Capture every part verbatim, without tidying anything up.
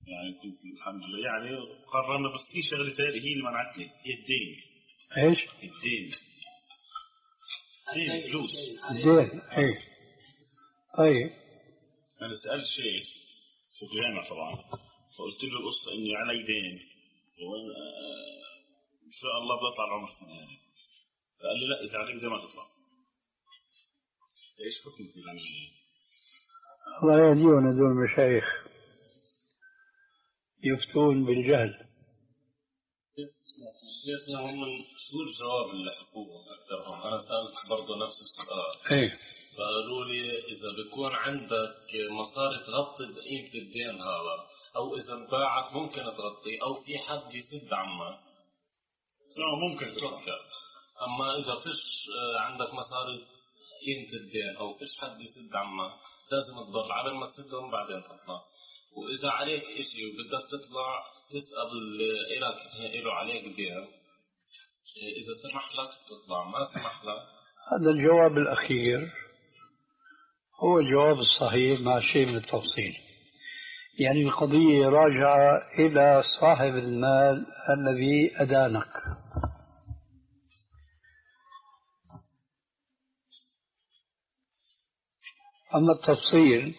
يعني كنت الحمد لله يعني قررنا، بس في شغله ثانيه هي اللي منعتني، هي الدين. ايش؟ الدين الدين فلوس الدين. ايه طيب. انا سالت شيخ في الجامعه طبعا، فقلت له القصه اني علي دين وانا ان شاء الله بطلع العمر سنه يعني. فقال لي لا، اذا عليك زي ما تطلع. ايش حكم في العمليه؟ الله يهديهم هذول المشايخ يفتون بالجهل. شيخنا هم شو الجواب اللي حكوه أكثرهم؟ أنا سألت برضه نفس السؤال. ايه. فقالوا لي إذا بيكون عندك مصاري تغطي قيمة الدين هذا، أو إذا انباعت ممكن تغطيه، أو في حد يسد عما لا ممكن تفكر. أما إذا فيش عندك مصاري قيمة الدين أو فيش حد يسد عما، لازم تضل على ما تسدهم بعدين تطلع. وإذا عليك إشي وبدك تطلع تسأل اللي إلك إله عليك دين، إذا سمح لك تطلع، ما سمح لك. هذا الجواب الأخير هو الجواب الصحيح مع شيء من التفصيل. يعني القضية راجعة إلى صاحب المال الذي أدانك. أما التفصيل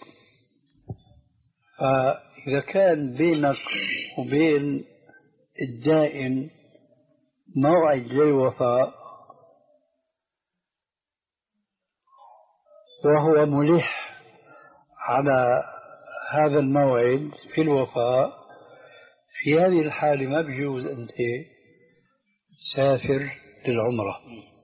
فإذا كان بينك وبين الدائن موعد للوفاء وهو ملح على هذا الموعد في الوفاء، في هذه الحالة ما بيجوز أنت تسافر للعمرة.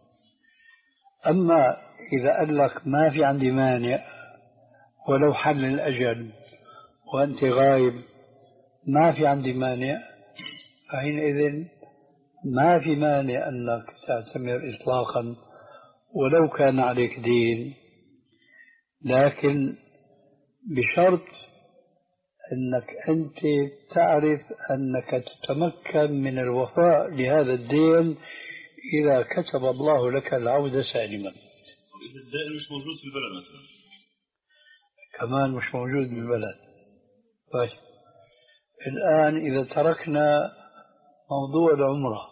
أما إذا قال لك ما في عندي مانع ولو حل الأجل وأنت غايب، ما في عندي مانع، فحينئذ ما في مانع أنك تعتمر إطلاقا ولو كان عليك دين، لكن بشرط أنك أنت تعرف أنك تتمكن من الوفاء لهذا الدين إذا كتب الله لك العودة سالما. إذا الدائن مش موجود في البلد مثلا، كمان مش موجود بالبلد. طيب الآن إذا تركنا موضوع العمرة،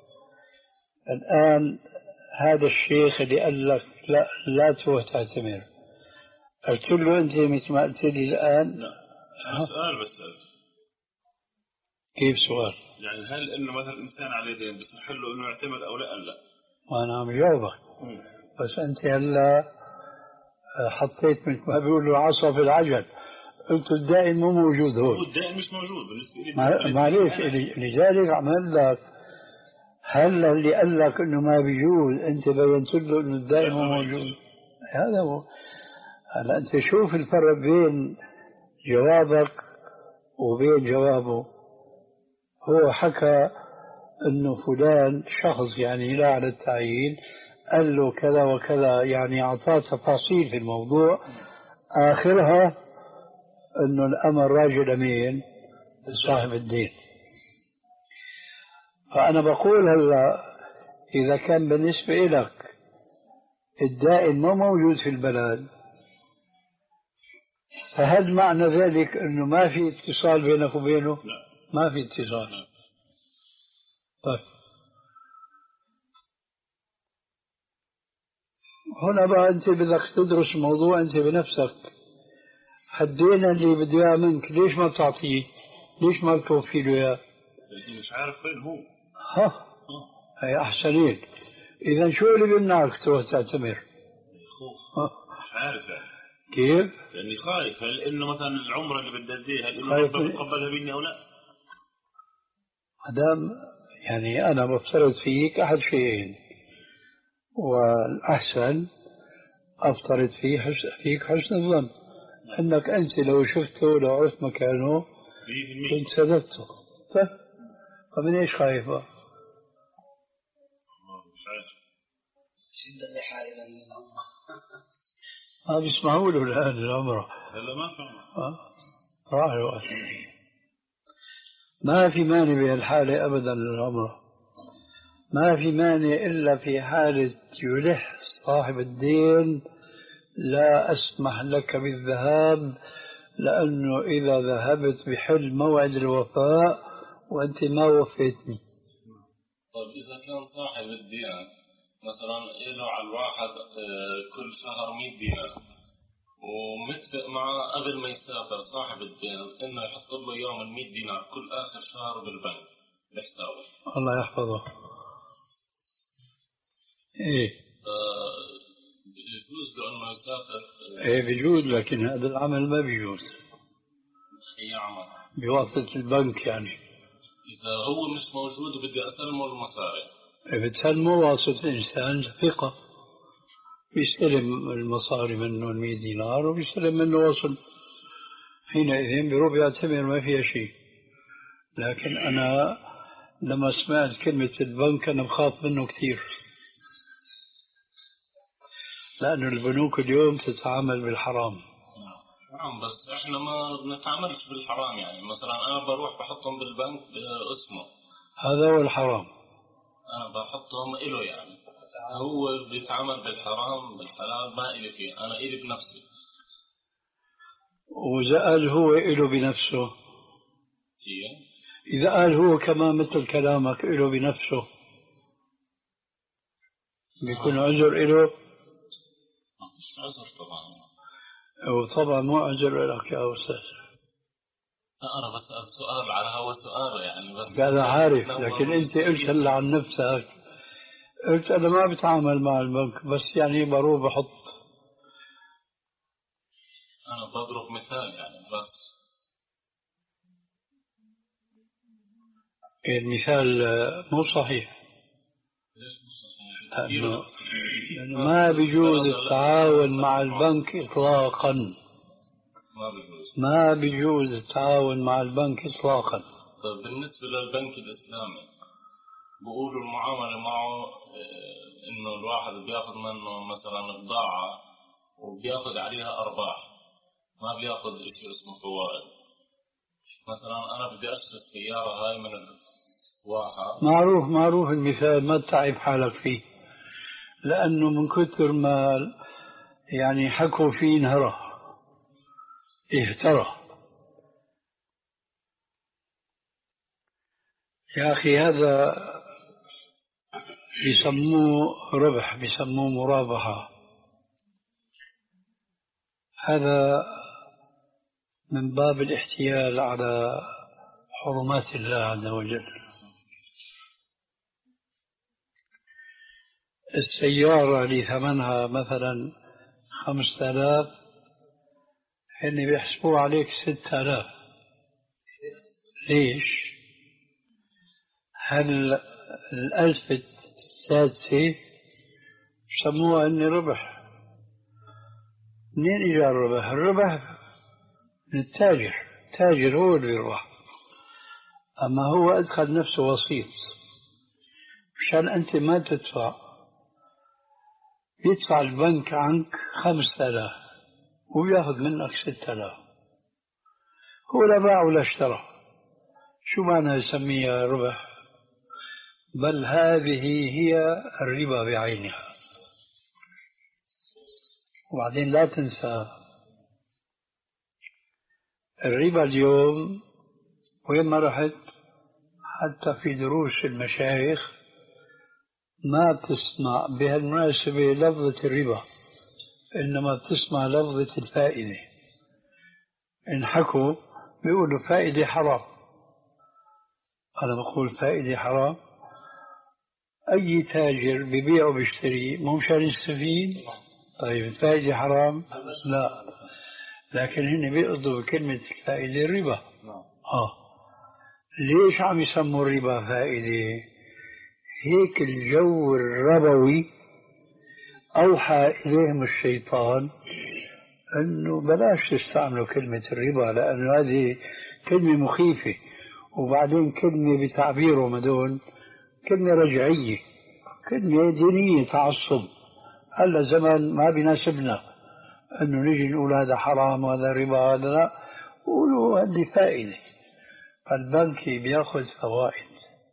الآن هذا الشيخ اللي قال لك لا لا تروح تعتمر، قلت له أنت مثل ما قلت لي الآن؟ لا أنا سؤال بس سألت. كيف سؤال؟ يعني هل إنه مثلا الإنسان عليه دين بيصح له إنه يعتمر أو لا؟ لا وأنا عم جاوبك، بس أنت هلا حطيت مثل ما بيقولوا عصا في العجل، قلت الدائن مو موجود هون. الدائن مش موجود بالنسبة لي. معليش، لذلك عمل لك هل اللي قال لك انه ما بيجوز انت بينت له انه الدائم مو موجود. هذا هو. هلا انت شوف الفرق بين جوابك وبين جوابه. هو حكى انه فلان شخص يعني لا على التعيين قال له كذا وكذا، يعني اعطاه تفاصيل في الموضوع، اخرها انه الامر راجع لمين؟ صاحب الدين. فانا بقول هلا اذا كان بالنسبه لك الدائن ما موجود في البلد، فهل معنى ذلك انه ما في اتصال بينك وبينه؟ لا ما في اتصال. طيب هنا بقى انت بدك تدرس الموضوع انت بنفسك. حدينا اللي بده اياه منك، ليش ما بتعطيه؟ ليش ما بتوفي له اياه؟ لأني مش عارف وين هو. ها هي احسنين. اذا شو اللي بيمنعك تروح تعتمر؟ خوف. مش عارف يعني. كيف؟ لاني خايف، هل انه مثلا العمره اللي بدي اديها هل انه خايف ربنا يتقبلها مني او لا؟ مدام يعني انا بفترض فيك احد شيئين، والاحسن افترض فيه حسن فيك حسن الظن انك انت لو شفته لو عرفت مكانه كنت سددته. طيب فمن ايش خايفه؟ مش عارف. شدة الحائلة من العمرة. ما بيسمعوا له الان العمره. هلا ما فهم. راحوا. ما في مانع بهالحالة أبدا للعمرة. ما في مانع إلا في حالة يلح صاحب الدين لا أسمح لك بالذهاب لأنه إذا ذهبت بحل موعد الوفاء وأنت ما وفيتني. طيب إذا كان صاحب الدين مثلا له على الواحد كل شهر مئة دينار ومتفق معه قبل ما يسافر صاحب الدين إنه يحط له يوم المئة دينار كل آخر شهر بالبنك بحسابه. الله يحفظه. إيه يجوز له إنه يسافر؟ إيه بيجوز، لكن هذا العمل ما بيجوز. أي عمل؟ بواسطة البنك يعني. إذا هو مش موجود وبدي أسلمه المصاري. إيه بتسلمه واسطة إنسان ثقة، بيستلم المصاري منه المئة دينار وبيستلم منه وصل، حينئذ بيروح بيعتبر ما فيها شيء. لكن أنا لما سمعت كلمة البنك أنا بخاف منه كثير، لأن البنوك اليوم تتعامل بالحرام. نعم بس احنا ما بنتعاملش بالحرام، يعني مثلا انا بروح بحطهم بالبنك باسمه، هذا هو الحرام. انا بحطهم له، يعني هو بيتعامل بالحرام بالحلال ما إلي فيه، انا إلي بنفسي. وإذا قال هو إله بنفسه، كيف؟ إذا قال هو كمان مثل كلامك إله بنفسه بيكون عذر إله؟ مش عذر طبعا. وطبعا مو عذر لك يا أستاذ. أنا بسأل سؤال على هو سؤال يعني بس. أنا عارف، لكن أنت قلت هلا عن نفسك، قلت أنا ما بتعامل مع البنك بس يعني بروح بحط. أنا بضرب مثال يعني بس. المثال مو صحيح. ليش مو صحيح؟ لأنه ما بيجوز التعاون مع البنك إطلاقا. ما بيجوز. ما بيجوز التعاون مع البنك إطلاقا. طيب بالنسبة للبنك الإسلامي بقولوا المعاملة معه إنه الواحد بياخذ منه مثلا بضاعة وبياخذ عليها أرباح، ما بياخذ شيء اسمه فوائد. مثلا أنا بدي أشتري السيارة هاي من الواحد. معروف معروف المثال، ما تتعب حالك فيه، لأنه من كثر ما يعني حكوا فيه انهرى اهترى. يا أخي هذا بيسموه ربح، بيسموه مرابحة. هذا من باب الاحتيال على حرمات الله عز وجل. السيارة اللي ثمنها مثلا خمسة آلاف هن بيحسبوا عليك ستة آلاف. ليش؟ هل الألف السادسة سموها أني ربح؟ منين إجا الربح؟ الربح من التاجر، التاجر هو اللي بيربح، أما هو أدخل نفسه وسيط مشان أنت ما تدفع. يدفع البنك عنك خمسة آلاف وياخذ منك ستة آلاف، هو لا باع ولا اشترى. شو معنى يسميها ربح؟ بل هذه هي الربا بعينها. وبعدين لا تنسى الربا اليوم وين ما رحت، حتى في دروس المشايخ ما بتسمع بهالمناسبة لفظة الربا، إنما بتسمع لفظة الفائدة. إن حكوا بيقولوا فائدة حرام، أنا بقول فائدة حرام. أي تاجر ببيع وبيشتري مو مشان يستفيد؟ طيب الفائدة حرام؟ لا، لكن هن بيقصدوا بكلمة الفائدة الربا. آه ليش عم يسموا الربا فائدة؟ هيك الجو الربوي أوحى إليهم الشيطان أنه بلاش تستعملوا كلمة الربا، لأنه هذه كلمة مخيفة، وبعدين كلمة بتعبيرهم هذول كلمة رجعية، كلمة دينية تعصب. هلا زمان ما بيناسبنا أنه نجي نقول هذا حرام وهذا ربا هذا لا، قولوا هذه فائدة. البنك بياخذ فوائد،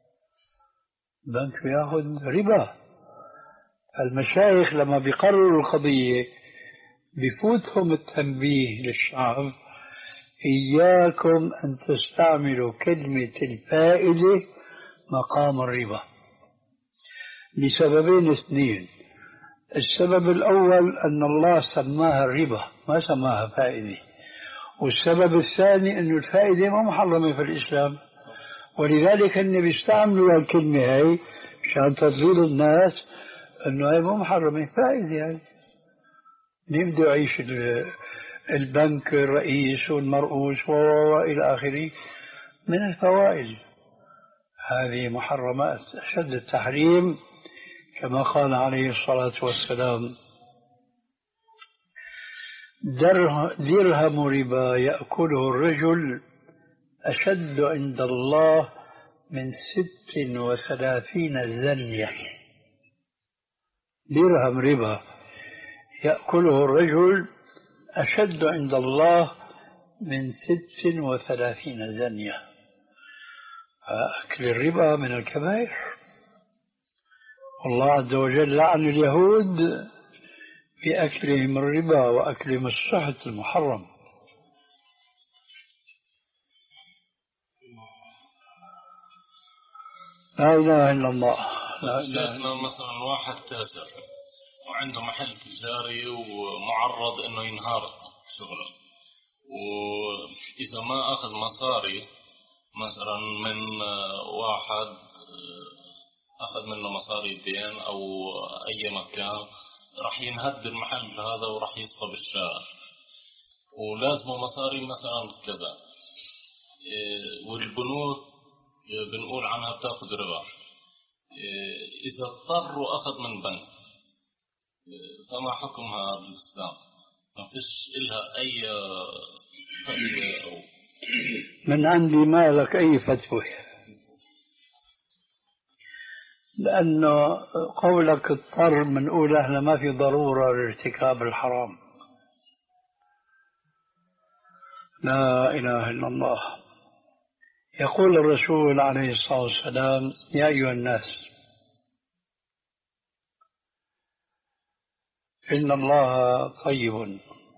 البنك بياخذ ربا. المشايخ لما بيقرروا القضية بفوتهم التنبيه للشعب إياكم أن تستعملوا كلمة الفائدة مقام الربا لسببين اثنين. السبب الأول أن الله سماها الربا ما سماها فائدة، والسبب الثاني أن الفائدة ما محرمة في الإسلام، ولذلك أن بيستعملوا الكلمة هاي مشان تضليل الناس أنه هاي مو محرمة فائدة. هاي مين بده يعيش البنك الرئيس والمرؤوس وإلى آخره من الفوائد؟ هذه محرمات أشد التحريم، كما قال عليه الصلاة والسلام: درهم ربا يأكله الرجل أشد عند الله من ست وثلاثين زنية. درهم ربا يأكله الرجل أشد عند الله من ست وثلاثين زنية. أكل الربا من الكبائر، والله عز وجل لعن اليهود بأكلهم الربا وأكلهم السحت المحرم. لا إله إلا الله. لا إله إلا الله. مثلا واحد تاجر وعنده محل تجاري ومعرض إنه ينهار شغله، وإذا ما أخذ مصاري مثلا من واحد أخذ منه مصاري دين أو أي مكان، راح ينهد المحل هذا وراح يصفى بالشارع، ولازمه مصاري مثلا كذا، والبنوك بنقول عنها بتاخذ ربا. إذا اضطر وأخذ من بنك فما حكمها بالإسلام؟ ما فيش إلها أي فتوى أو من عندي ما لك أي فتوى، لأنه قولك اضطر بنقول احنا ما في ضرورة لارتكاب الحرام. لا إله إلا الله. يقول الرسول عليه الصلاة والسلام: يا أيها الناس إن الله طيب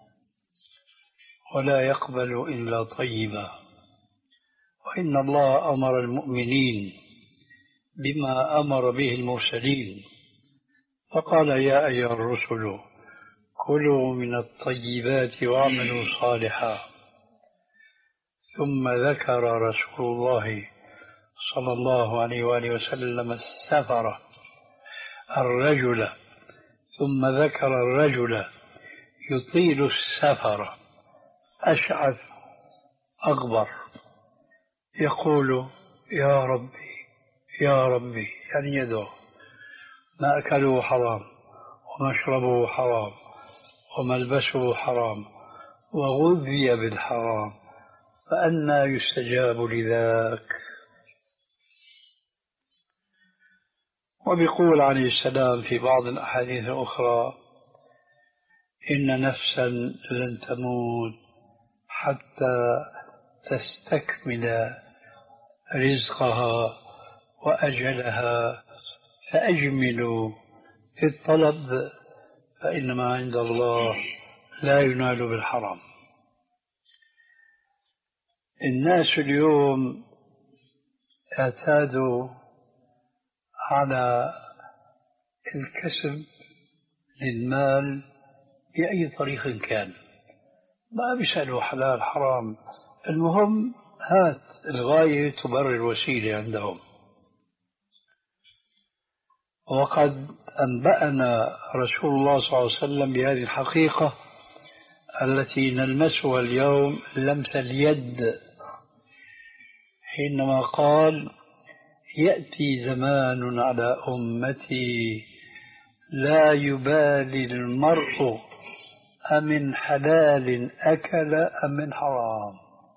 ولا يقبل إلا طيبا، وإن الله أمر المؤمنين بما أمر به المرسلين، فقال: يا أيها الرسل كلوا من الطيبات واعملوا صالحا. ثم ذكر رسول الله صلى الله عليه وآله وسلم السفر الرجل، ثم ذكر الرجل يطيل السفر أشعث أغبر يقول: يا ربي يا ربي، يعني يدعو. ما أكله حرام ومشربه حرام وملبسه حرام وغذي بالحرام، فأنى يستجاب لذاك؟ وبيقول عليه السلام في بعض الأحاديث الأخرى: إن نفسا لن تموت حتى تستكمل رزقها وأجلها، فأجملوا في الطلب فإنما عند الله لا ينال بالحرام. الناس اليوم اعتادوا على الكسب للمال بأي طريق كان، ما بيسألوا حلال حرام، المهم هات، الغاية تبرر الوسيلة عندهم. وقد أنبأنا رسول الله صلى الله عليه وسلم بهذه الحقيقة التي نلمسها اليوم لمس اليد، حينما قال: يأتي زمان على أمتي لا يبالي المرء أمن حلال أكل أم من حرام.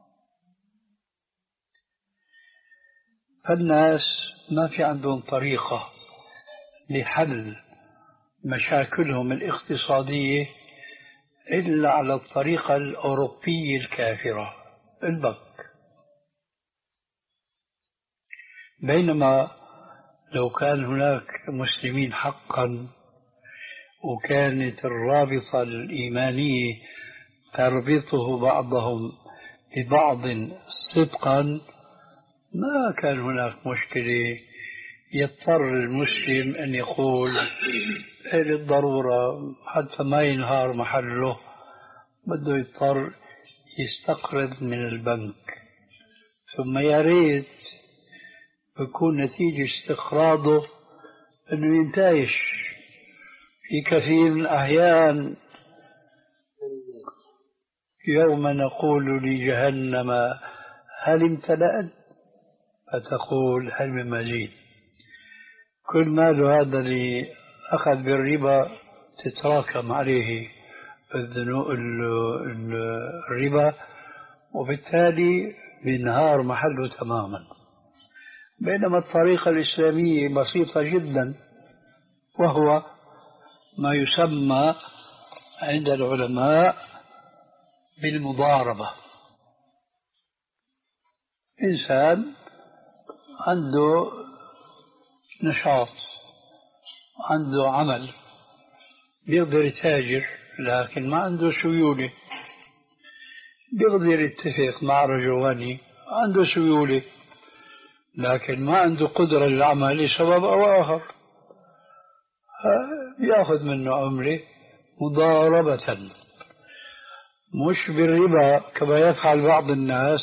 فالناس ما في عندهم طريقة لحل مشاكلهم الاقتصادية إلا على الطريقة الأوروبية الكافرة، البنك. بينما لو كان هناك مسلمين حقا وكانت الرابطة الإيمانية تربطه بعضهم لبعض صدقا ما كان هناك مشكلة. يضطر المسلم أن يقول للضرورة حتى ما ينهار محله، بده يضطر يستقرض من البنك، ثم يا ريت بكون نتيجة استقراضه أنه ينتعش. في كثير من الأحيان يوم نقول لجهنم هل امتلأت فتقول هل من مزيد. كل مال هذا اللي أخذ بالربا تتراكم عليه الربا، وبالتالي بينهار محله تماما. بينما الطريقة الإسلامية بسيطة جدا، وهو ما يسمى عند العلماء بالمضاربة. إنسان عنده نشاط، عنده عمل، بيقدر يتاجر لكن ما عنده سيولة، بيقدر يتفق مع رجل غني عنده سيولة لكن ما عنده قدرة للعمل لسبب أو آخر، يأخذ منه عملة مضاربة، مش بالربا كما يفعل بعض الناس.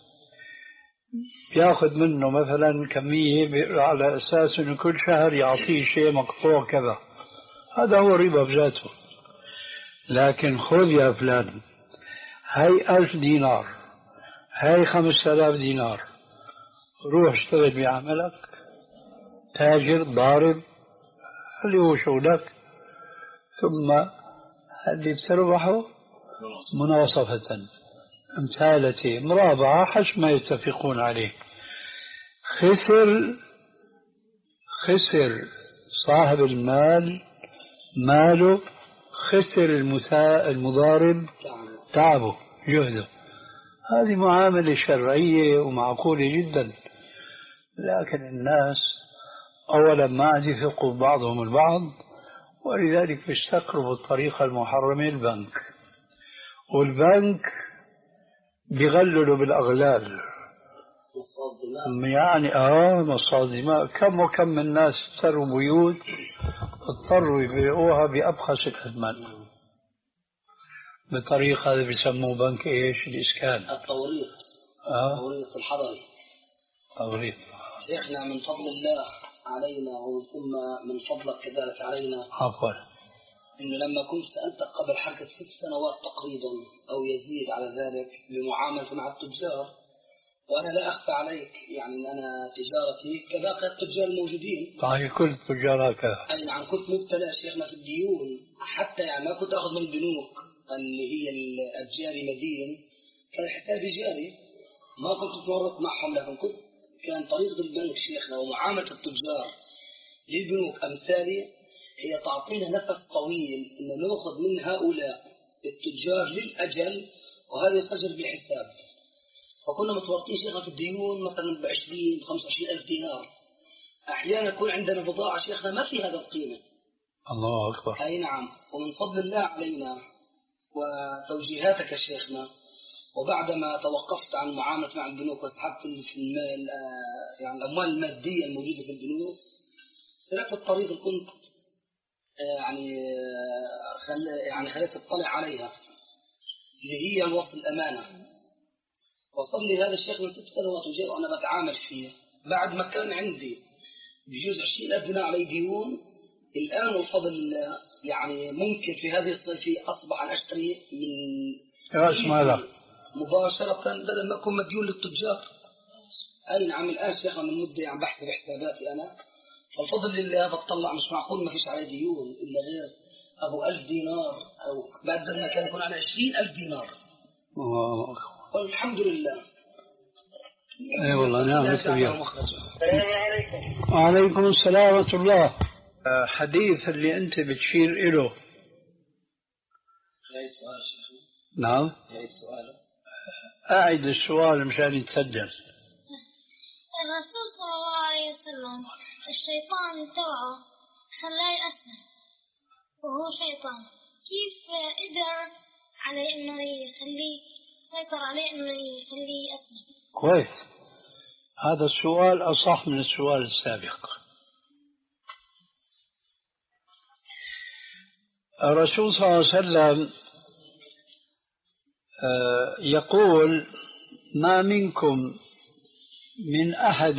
يأخذ منه مثلا كمية على أساس أنه كل شهر يعطيه شيء مقطوع كذا، هذا هو الربا بذاته. لكن خذ يا فلان هاي ألف دينار، هاي خمسة آلاف دينار، روح اشتغل بعملك، تاجر ضارب اللي هو شغلك، ثم اللي بتربحه مناصفة امثالتي مرابعة حسب ما يتفقون عليه. خسر خسر صاحب المال ماله، خسر المضارب تعبه جهده. هذه معاملة شرعية ومعقولة جدا، لكن الناس أولا ما عاد يثقوا بعضهم البعض، ولذلك بيستقربوا الطريقة المحرمة البنك، والبنك بيغللوا بالأغلال. يعني آه مصاص دماء، كم وكم من ناس اشتروا بيوت اضطروا يبيعوها بأبخس الأثمان بطريقة هذا بيسموه بنك إيش الإسكان، التوريط. آه التوريط الحضري. توريط. شيخنا من فضل الله علينا وثم من فضلك كذلك علينا، عفوا، إنه لما كنت سألتك قبل حركة ست سنوات تقريبا أو يزيد على ذلك بمعاملة مع التجار، وأنا لا أخفى عليك يعني أن أنا تجارتي كباقي التجار الموجودين. صحيح كل التجار هكذا. أي نعم، كنت مبتلى شيخنا في الديون، حتى يعني ما كنت أخذ من البنوك اللي هي الجاري مدين، كان حسابي جاري، ما كنت أتورط معهم، لكن كنت كان طريقة البنك شيخنا ومعاملة التجار للبنوك أمثالي هي تعطينا نفس طويل إن نأخذ من هؤلاء التجار للأجل، وهذا يسجل بالحساب. فكنا متورطين شيخنا في الديون مثلا بعشرين بخمسة وعشرين ألف دينار. أحيانا يكون عندنا بضاعة شيخنا ما في هذا القيمة. الله أكبر. أي نعم، ومن فضل الله علينا وتوجيهاتك شيخنا، وبعدما توقفت عن المعاملة مع البنوك وسحبت في المال يعني الأموال المادية الموجودة في البنوك، سلكت الطريق اللي كنت يعني خل يعني خليت اطلع عليها اللي هي الوصل الأمانة. وصل لي هذا الشيخ من ست سنوات وجاء وأنا بتعامل فيه، بعد ما كان عندي بجوز عشرين ألف دينار علي ديون، الآن وفضل الله يعني ممكن في هذه الصيفية أصبح أن أشتري من رأس مالك مباشرة بدل ما أكون مديون للتجار. أي نعم، الآن شيخنا من مدة يعني بحث بحساباتي أنا، فالفضل لله بطلع مش معقول ما فيش علي ديون إلا غير أبو ألف دينار، أو بعد ما كان يكون على عشرين ألف دينار. الله. والحمد لله. اي والله نعم كبيرة. السلام عليكم. وعليكم السلام ورحمة الله. حديث اللي أنت بتشير إله. أي سؤال شيخنا؟ نعم. أي سؤال؟ أعد السؤال مشان يتسجل. الرسول صلى الله عليه وسلم الشيطان تبعه خلاه يأثم وهو شيطان، كيف قدر على إنه يخليه سيطر عليه إنه يخليه أسلم. كويس، هذا السؤال أصح من السؤال السابق. الرسول صلى الله عليه وسلم يقول: ما منكم من أحد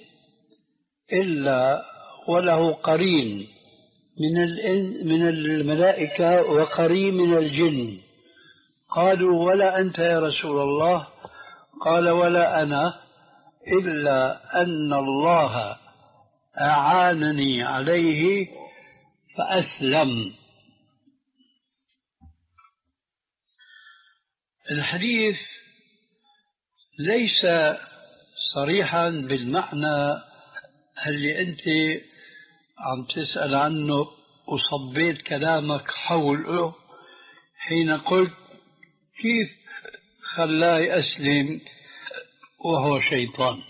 إلا وله قرين من من الملائكة وقرين من الجن. قالوا: ولا أنت يا رسول الله؟ قال: ولا أنا، إلا أن الله أعانني عليه فأسلم. الحديث ليس صريحا بالمعنى اللي أنت عم تسأل عنه وصبيت كلامك حوله حين قلت كيف خلاه يسلم وهو شيطان.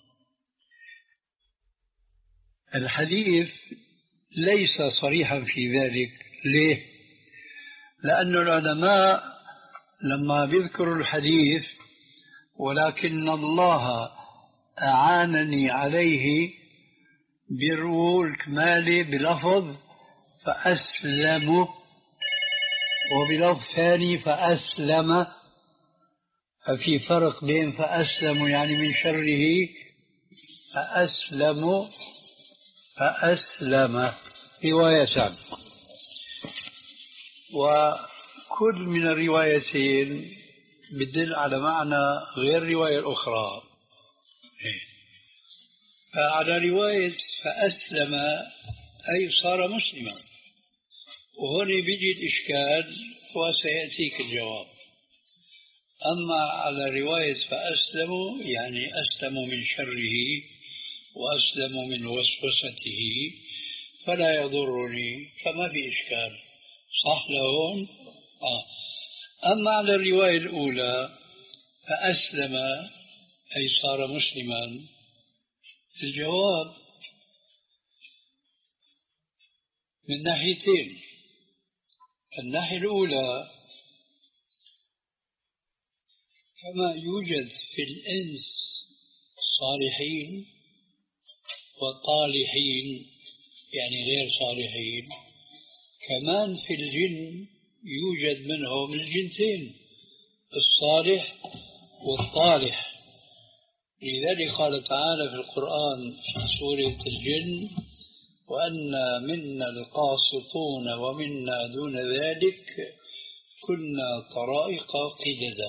الحديث ليس صريحا في ذلك. ليه؟ لأن العلماء لما بيذكروا الحديث ولكن الله أعانني عليه بيروا الكمالة بلفظ فأسلم، وبلفظ ثاني فأسلم. ففي فرق بين فأسلم يعني من شره، فأسلم فأسلم روايتان، وكل من الروايتين بدل على معنى غير الرواية الأخرى. فعلى رواية فأسلم أي صار مسلما، وهنا بيجي الإشكال وسيأتيك الجواب. أما على رواية فأسلموا يعني أسلموا من شره وأسلموا من وسوسته فلا يضرني، فما في إشكال، صح لهون؟ آه. أما على الرواية الأولى فأسلم أي صار مسلما، الجواب من ناحيتين. الناحية الأولى كما يوجد في الإنس صالحين وطالحين يعني غير صالحين، كمان في الجن يوجد منهم الجنسين الصالح والطالح. لذلك قال تعالى في القرآن في سورة الجن: وأنا منا القاسطون ومنا دون ذلك كنا طرائق قددا.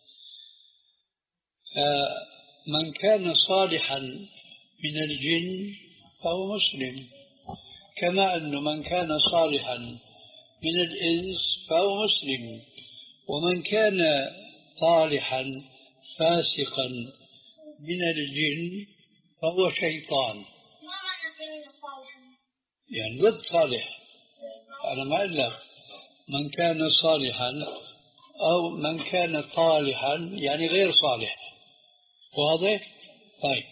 فمن كان صالحا من الجن فهو مسلم، كما أن من كان صالحا من الإنس فهو مسلم، ومن كان طالحا فاسقا من الجن فهو شيطان. ما معنى كلمة صالحا؟ يعني ضد صالح. أنا ما أقول لك من كان صالحا أو من كان طالحا يعني غير صالح، واضح؟ طيب،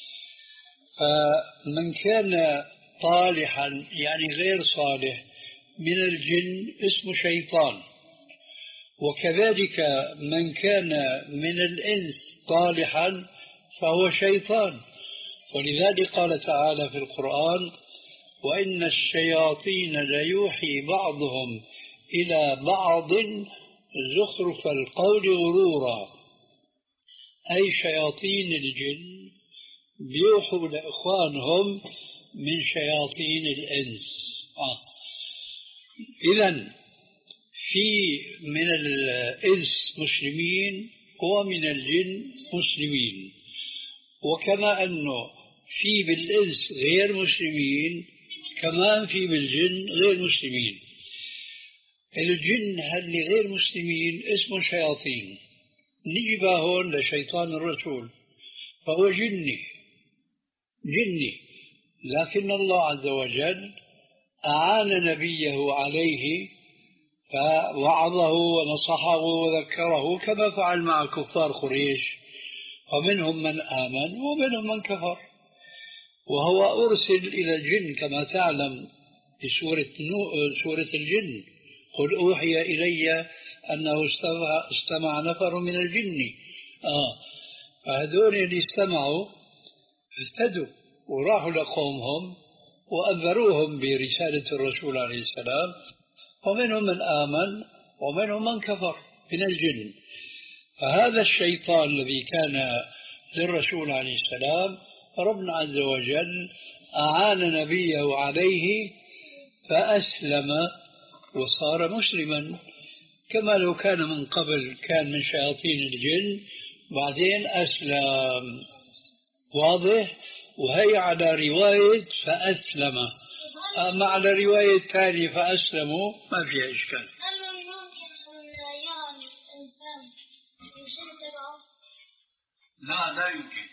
فمن كان طالحا يعني غير صالح من الجن اسمه شيطان، وكذلك من كان من الإنس طالحا فهو شيطان. ولذلك قال تعالى في القرآن: وإن الشياطين ليوحي بعضهم إلى بعض زخرف القول غرورا، أي شياطين الجن بيوحوا لإخوانهم من شياطين الإنس. آه. إذن في من الإنس مسلمين ومن الجن مسلمين، وكما أنه في بالإنس غير مسلمين كمان في بالجن غير مسلمين. الجن اللي غير مسلمين اسمه شياطين، نجي هون لشيطان الرسول فهو جني جني، لكن الله عز وجل أعان نبيه عليه فوعظه ونصحه وذكره كما فعل مع كفار قريش، ومنهم من آمن ومنهم من كفر. وهو أرسل إلى الجن كما تعلم في سورة, سورة الجن: قل أوحي إلي أنه استمع, استمع نفر من الجن. آه فهذول اللي استمعوا اهتدوا وراحوا لقومهم وأنذروهم برسالة الرسول عليه السلام، ومنهم من آمن ومنهم من كفر من الجن. فهذا الشيطان الذي كان للرسول عليه السلام ربنا عز وجل أعان نبيه عليه فأسلم وصار مسلما، كما لو كان من قبل كان من شياطين الجن بعدين أسلم. واضح؟ وهي على رواية فأسلم. أما على رواية الثانية فأسلموا ما فيها إشكال. لا لا يمكن.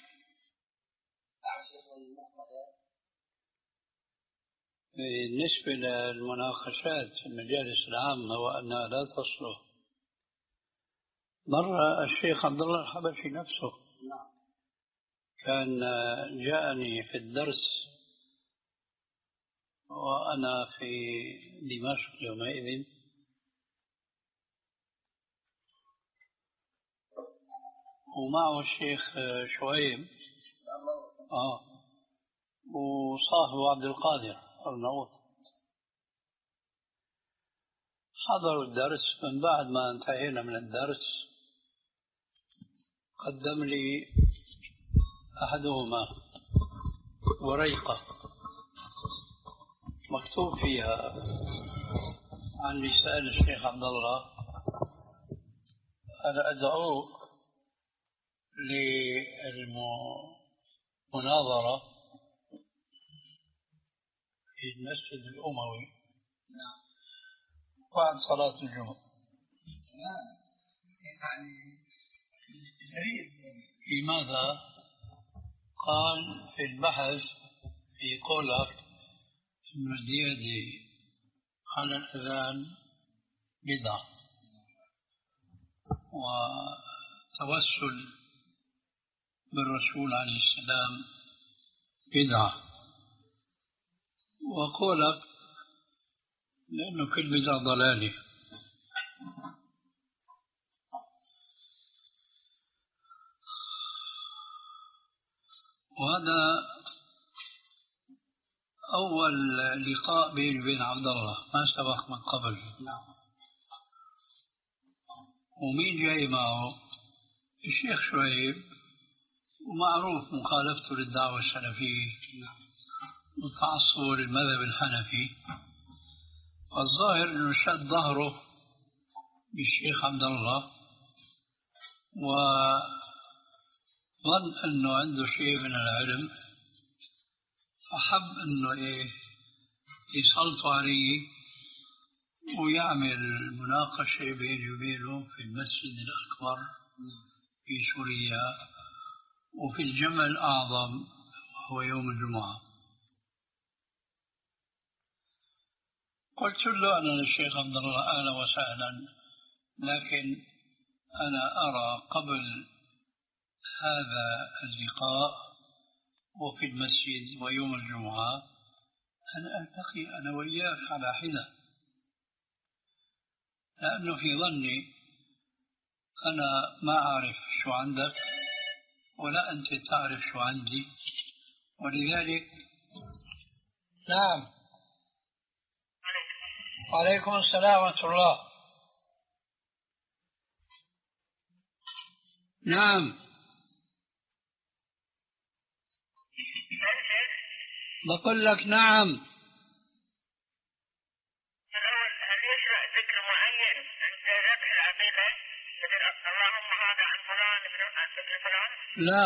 بالنسبة للمناقشات في المجالس العامة وأنها لا تصلح، مرة الشيخ عبد الله الحبشي نفسه كان جاءني في الدرس وأنا في دمشق يومئذ، ومعه الشيخ شعيب آه وصاحبه عبد القادر النوط. حضروا الدرس. من بعد ما انتهينا من الدرس قدم لي أحدهما وريقة مكتوب فيها عن لسان الشيخ عبد الله: أنا أدعوك للمناظرة في المسجد الأموي بعد صلاة الجمعة. لماذا؟ قال في البحث في قولك أن الزيادة على الأذان بدعة وتوسل بالرسول عليه السلام بدعة، وقولك لأنه كل بدعة ضلالة. وهذا أول لقاء بيني وبين عبد الله، ما سبق من قبل. ومين جاي معه؟ الشيخ شعيب، ومعروف مخالفته للدعوة السلفية وتعصبه للمذهب الحنفي. والظاهر أنه شد ظهره بالشيخ عبد الله وظن أنه عنده شيء من العلم، فحب أنه إيه يسلطوا عليه ويعمل مناقشة بيني وبينه في المسجد الأكبر في سوريا وفي الجمع الأعظم وهو يوم الجمعة. قلت له أنا للشيخ عبد الله أهلا وسهلا، لكن أنا أرى قبل هذا اللقاء وفي المسجد ويوم الجمعة أنا ألتقي أنا وإياك على حدة، لأنه في ظني أنا ما أعرف شو عندك ولا أنت تعرف شو عندي، ولذلك نعم. وعليكم السلام ورحمة الله. نعم بقول لك نعم. الأول هل يشرع ذكر معين عند ذبح العقيقة مثل اللهم هذا عن فلان عن ذكر فلان؟ لا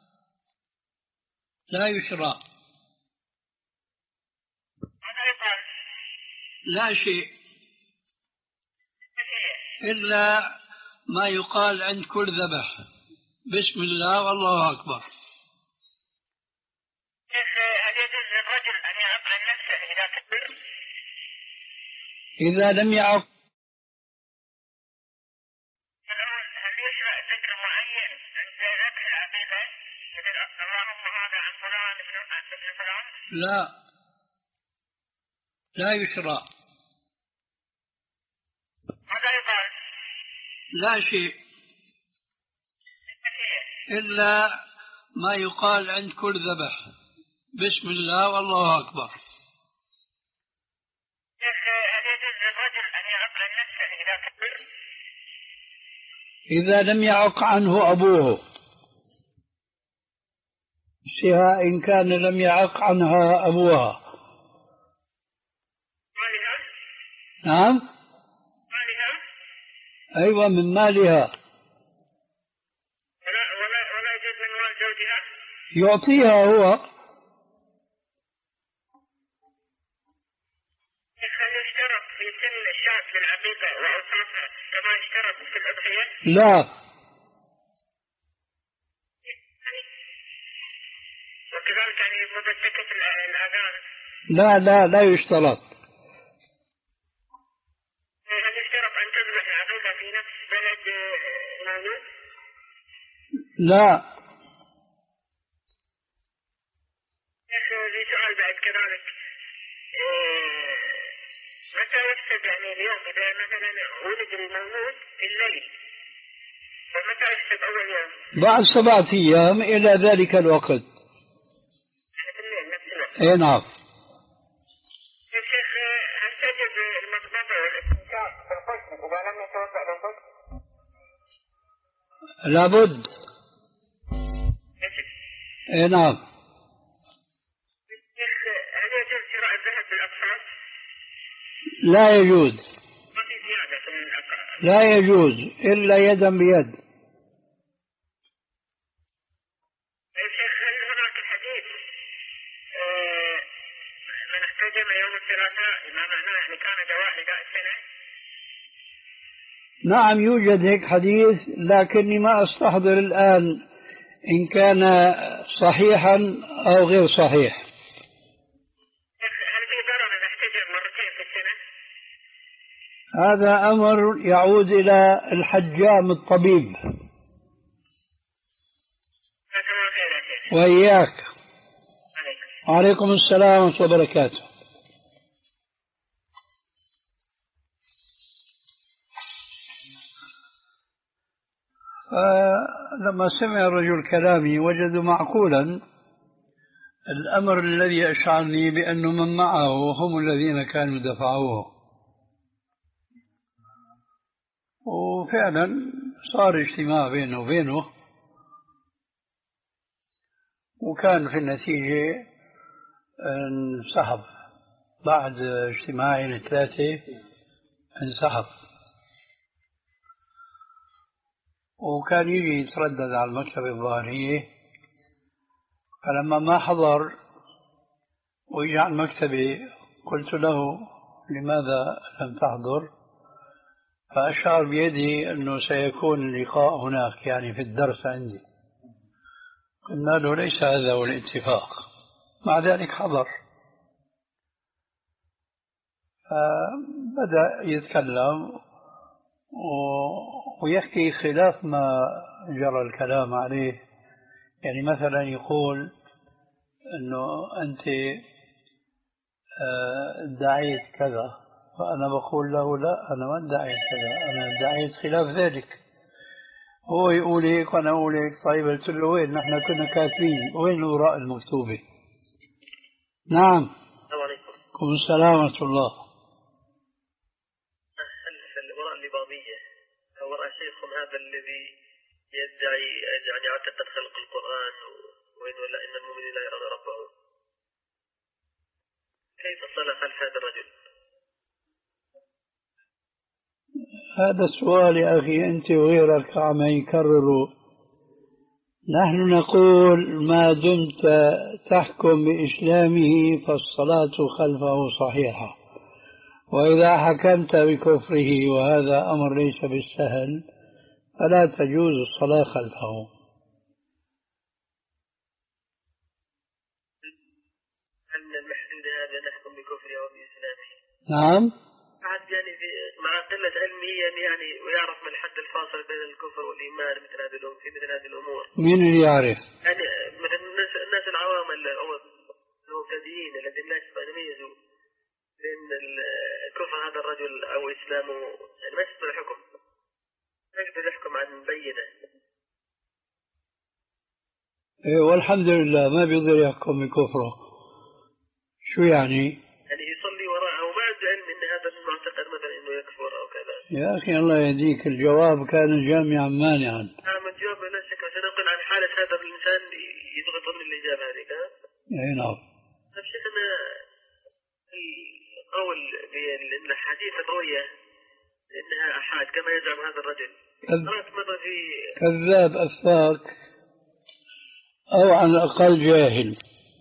لا يشرع. ماذا يقال؟ لا شيء إلا ما يقال عند كل ذبح: بسم الله والله أكبر. هل يجوز للرجل أن يعق عن نفسه إذا كبر؟ إذا لم يعق. الأول هل يشرع ذكر معين عند ذبح العقيقة مثل اللهم هذا عن فلان عن ذكر فلان؟ لا لا يشرع. ماذا يقال؟ لا شيء إلا ما يقال عند كل ذبح: بسم الله والله أكبر. شيخ هل يجوز للرجل أن يعق عن نفسه إذا كبر؟ إذا لم يعق عنه أبوه، سواء إن كان لم يعق عنها أبوها. مالها؟ نعم. مالها؟ أيوة، من مالها. ولا ولا ولا يجوز من مال زوجها؟ يعطيها هو. هل يشترط في سن الشاة للعقيقة وأوصافها كما يشترط في الأضحية؟ لا. وكذلك يعني مبتكة الآذان؟ لا لا لا يشترط. هل يشترط أن تذبح العقيقة في نفس بلد المولود؟ لا. في سؤال بعد كذلك، متى يفسد يعني اليوم إذا مثلا ولد المولود في الليل، ومتى يفسد أول يوم؟ بعد سبعة أيام إلى ذلك الوقت. في الليل نفس الوقت. أي نعم. يا شيخ هل تجب المضمضة والاستنشاق في الغسل إذا لم يتوضأ للغسل؟ لابد. أي نعم. شيخ هل يجوز شراء الذهب بالأقساط؟ لا يجوز. ما في زيادة في الأقساط. لا يجوز إلا يدا بيد. يا شيخ هل هناك حديث من احتجم يوم الثلاثاء ما معناه يعني كان دواء لداء السنة؟ نعم يوجد هيك حديث، لكني ما أستحضر الآن إن كان صحيحا أو غير صحيح. هل في ضرر أن احتجم مرتين في السنة؟ هذا أمر يعود إلى الحجام الطبيب. وإياك. وعليكم السلام ورحمة الله وبركاته. لما سمع الرجل كلامي وجد معقولا الأمر الذي أشعرني بأن من معه هم الذين كانوا دفعوه، وفعلا صار اجتماع بينه وبينه، وكان في النتيجة انسحب بعد اجتماعين ثلاثة، انسحب، وكان يجي يتردد على المكتبة الظاهرية. فلما ما حضر ويجي على المكتبة قلت له: لماذا لم تحضر؟ فأشار بيدي أنه سيكون اللقاء هناك، يعني في الدرس عندي. قلنا له: ليس هذا هو الاتفاق. مع ذلك حضر، فبدأ يتكلم ويحكي خلاف ما جرى الكلام عليه. يعني مثلا يقول أنه أنت ادعيت كذا، فأنا بقول له: لا، أنا ما ادعيت كذا، أنا ادعيت خلاف ذلك. هو يقول هيك وأنا أقول هيك. طيب قلت له: وين نحن كنا كاتبين؟ وين الأوراق المكتوبة؟ نعم. السلام عليكم. عليكم السلام ورحمة الله. الوراء اللبابية وراء شيخهم هذا الذي يدعي يعني يعتقد خلق القرآن ويقول إن المؤمنين لا يرون ربهم، كيف صلى خلف هذا الرجل؟ هذا السؤال يا أخي أنت وغيرك عم يكرروا. نحن نقول: ما دمت تحكم بإسلامه فالصلاة خلفه صحيحة، وإذا حكمت بكفره وهذا أمر ليس بالسهل فلا تجوز الصلاة خلفه. هل من المحسن هذا نحكم بكفره وبإسلامه؟ نعم. بعد يعني مع قلة علمه يعني ويعرف من الحد الفاصل بين الكفر والإيمان مثل هذه في مثل هذه الأمور. مين اللي يعرف؟ يعني مثل الناس الناس العوام أو المبتدئين الذين لا يميزوا بين الكفر هذا الرجل أو إسلامه، يعني ما يستطيع الحكم. يقدر يحكم عن بينة. إيه والحمد لله ما بيقدر يحكم بكفره. شو يعني؟ يعني يصلي وراءه وما عنده علم ان هذا المعتقد مثلا انه يكفر او كذا. يا اخي الله يهديك، الجواب كان جامعا مانعا. نعم الجواب لا شك، عشان انقل عن حالة هذا الانسان يضغطون الاجابة هذيك. اي نعم. طيب شيخنا، القول بان الاحاديث الرؤية انها احاد كما يزعم هذا الرجل، قرأت مرة في كذاب أفاك أو على الأقل جاهل.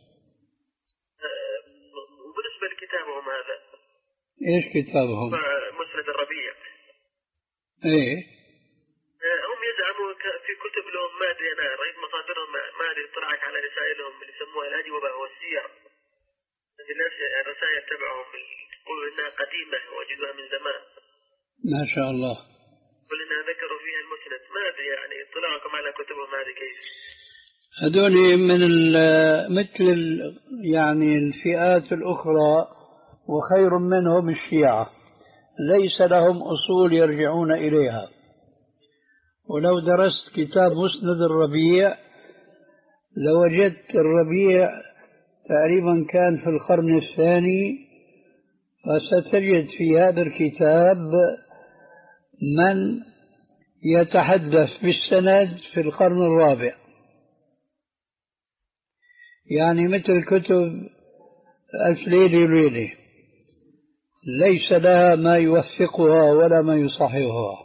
وبالنسبة لكتابهم هذا، إيش كتابهم؟ مسند الربيع. إيه هم يزعموا في كتب لهم، ما أدري أنا رأيت مصادرهم، ما أدري اطلعت على رسائلهم اللي يسموها الأجوبة والسير. الرسائل تبعهم يقولوا إنها قديمة وجدوها من زمان. ما شاء الله. يقول إنها ذكروا فيها المسند، ما أدري يعني اطلاعكم على كتبهم هذه كيف؟ هذول من مثل يعني الفئات الأخرى، وخير منهم الشيعة، ليس لهم أصول يرجعون إليها. ولو درست كتاب مسند الربيع لوجدت الربيع تقريبا كان في القرن الثاني، فستجد في هذا الكتاب من يتحدث بالسند في القرن الرابع، يعني مثل كتب ألف ليلة وليلة ليس لها ما يوثقها ولا ما يصححها.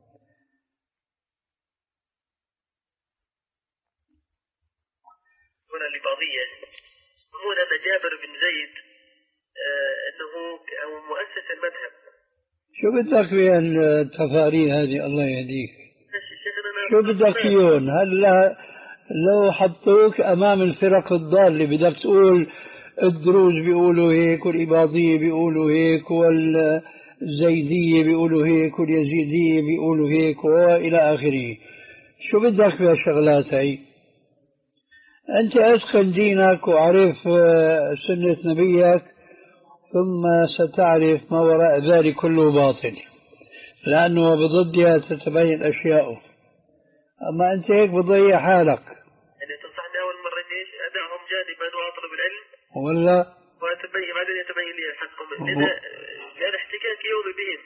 هنا الإباضية يقولون أن جابر بن زيد آه أنه أو مؤسس المذهب. شو بدك في التفاريح هذه الله يهديك؟ شو بدك فيهم؟ هلا لو حطوك أمام الفرق الضالة بدك تقول الدروز بيقولوا هيك، والإباضية بيقولوا هيك، والزيدية بيقولوا هيك، واليزيدية بيقولوا هيك، وإلى آخره. شو بدك في الشغلات هاي؟ أنت أتقن دينك وعرف سنة نبيك، ثم ستعرف ما وراء ذلك كله باطل، لأنه بضدها تتبين أشياء. أما أنت هيك بضيع حالك. يعني تنصحني أول مرة إيش أدعهم جانبا وأطلب العلم ولا وأتبين بعدين يتبين لي حقهم، لأن لأن احتكاك يومي بهم.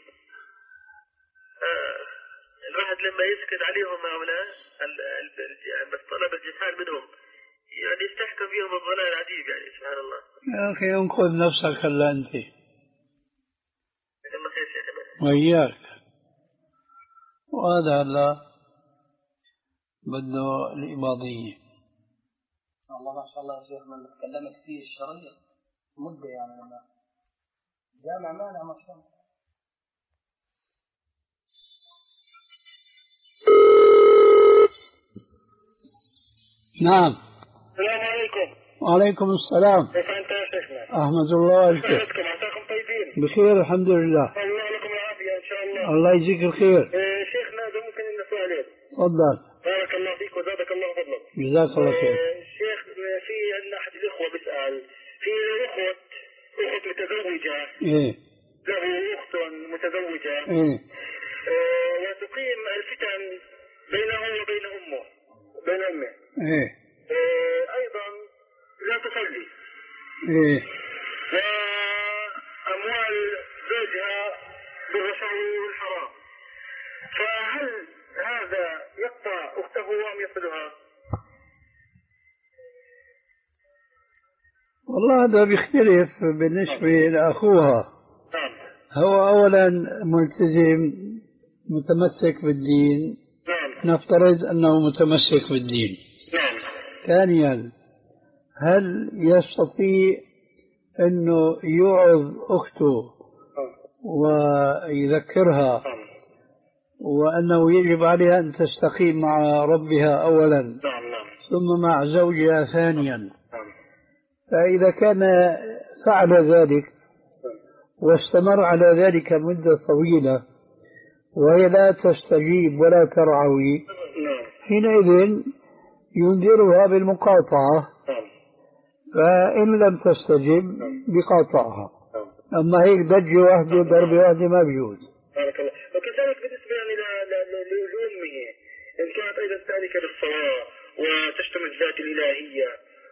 آه الواحد لما يسكت عليهم هؤلاء طلب الجهال منهم يعني يستحكم فيهم الضلال العجيب، يعني سبحان الله. يا أخي انقذ نفسك هلا أنت. الله خير شيخنا. وإياك. وهذا هلا بده الإباضية. الله ما شاء الله يا شيخ، من تكلمت فيه الشرعية مدة يعني لما جامع مانع ما شاء الله. نعم. السلام عليكم. وعليكم السلام. كيف أنت يا شيخنا؟ أحمد الله وجهك. كيفكم؟ عساكم طيبين؟ بخير الحمد لله. الله لكم العافية إن شاء الله. الله يجزيك الخير. إيه شيخنا إذا ممكن لنا سؤالين. تفضل. بارك الله فيك وزادك الله فضلك. جزاك الله خير. إيه شيخ، في عندنا أحد الإخوة بيسأل في أخوة أخت متزوجة. إيه. له أخت متزوجة. إيه. إيه وتقيم الفتن بينه وبين أمه بين أمه. إيه. إيه أيضا لا تصلي. إيه. وأموال زوجها بالرشاوي والحرام، فهل هذا يقطع أخته أم يصلها؟ والله هذا بيختلف بالنسبة لأخوها. نعم. هو أولا ملتزم متمسك بالدين. نعم. نفترض أنه متمسك بالدين. نعم. ثانيا، هل يستطيع أنه يوعظ أخته ويذكرها وأنه يجب عليها أن تستقيم مع ربها أولا، نعم. نعم. ثم مع زوجها ثانيا؟ نعم. فإذا كان فعل ذلك واستمر على ذلك مدة طويلة وهي لا تستجيب ولا ترعوي، حينئذ ينذرها بالمقاطعة، فإن لم تستجب بقاطعها. أما هيك ضجة واحدة ضربة واحدة ما بيجوز. بارك الله. وكذلك بالنسبة يعني ذلك بالصلاة وتشتم الذات الإلهية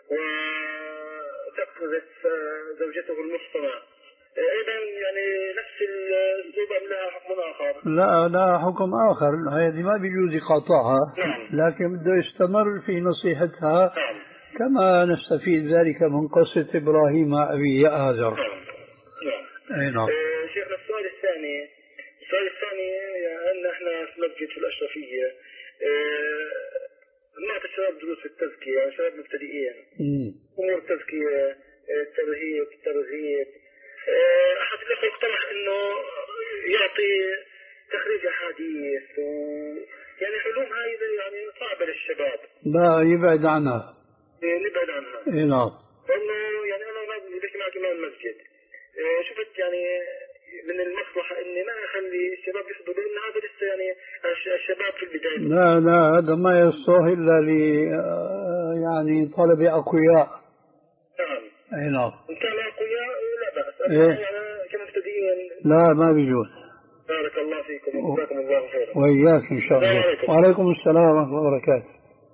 وتأخذ زوجته المحصنة أيضا يعني نفس الأسلوب أم لها حكم آخر؟ لا لا حكم آخر، هذه ما بيجوز يقاطعها. نعم. لكن بده يستمر في نصيحتها. نعم. كما نستفيد ذلك من قصة إبراهيم أبي آذر. نعم. نعم. أي نعم. آه شيخنا السؤال الثاني السؤال الثاني يعني احنا في مسجد في الأشرفية آه نعطي الشباب دروس في التزكية، يعني شباب مبتدئين أمور التزكية الترهيب الترغيب. آه أحد الأخوة اقترح إنه يعطي تخريج أحاديث و يعني علوم هاي يعني صعبة للشباب. لا يبعد عنها. نبعد عنها. اي نعم. لأنه يعني أنا ما بحكي معك إمام المسجد شفت يعني من المصلحة إني ما أخلي الشباب يحضروا لأن هذا لسه يعني الشباب في البداية. لا لا هذا ما يصلح إلا ل يعني طلبة أقوياء. نعم. أي نعم. إن كانوا أقوياء لا بأس. إيه؟ يعني كمبتدئين. لا ما بيجوز. بارك الله فيكم وجزاكم الله خيرا. وإياك إن شاء الله. عليكم. وعليكم السلام ورحمة الله وبركاته.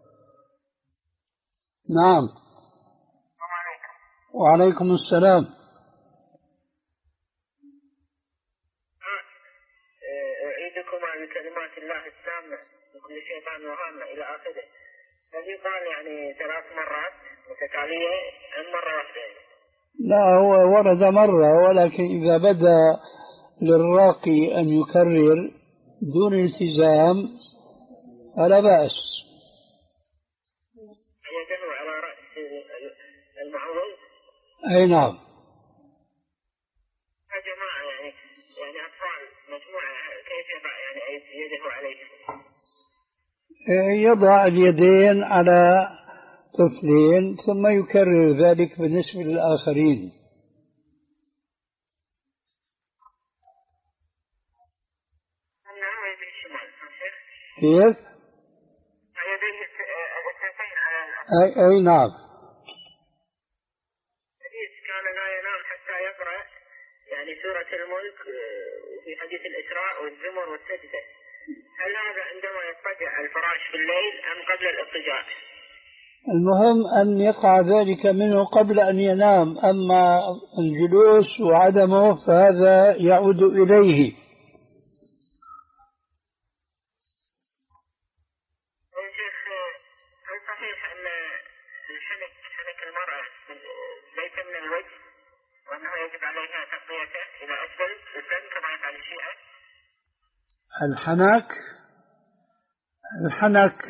نعم. وعليكم السلام. أعيدكم على كلمات الله التامة لكل شيطان وهامة إلى آخره. الذي قال يعني ثلاث مرات متتالية أم مرة واحدة؟ لا هو ورد مرة، ولكن إذا بدا للراقي أن يكرر دون التزام فلا بأس. يده على رأس المعوض. أي نعم. يا جماعة يعني يعني أطفال مجموعة كيف يضع يعني يده عليهم؟ يضع اليدين على طفلين ثم يكرر ذلك بالنسبة للآخرين. كيف؟ أي, أي نعم. كان لا ينام حتى يقرأ يعني سورة الملك وفي حديث الإسراء والزمر والسجدة. هل هذا عندما يضطجع على الفراش في الليل أم قبل الاضطجاع؟ المهم أن يقع ذلك منه قبل أن ينام، أما الجلوس وعدمه فهذا يعود إليه. شيخ هل صحيح أن الحنك حنك المرأة ليس من الوجه وأنه يجب عليها تغطيته إلى أسفل الفم كما يفعل الشيعة؟ الحنك الحنك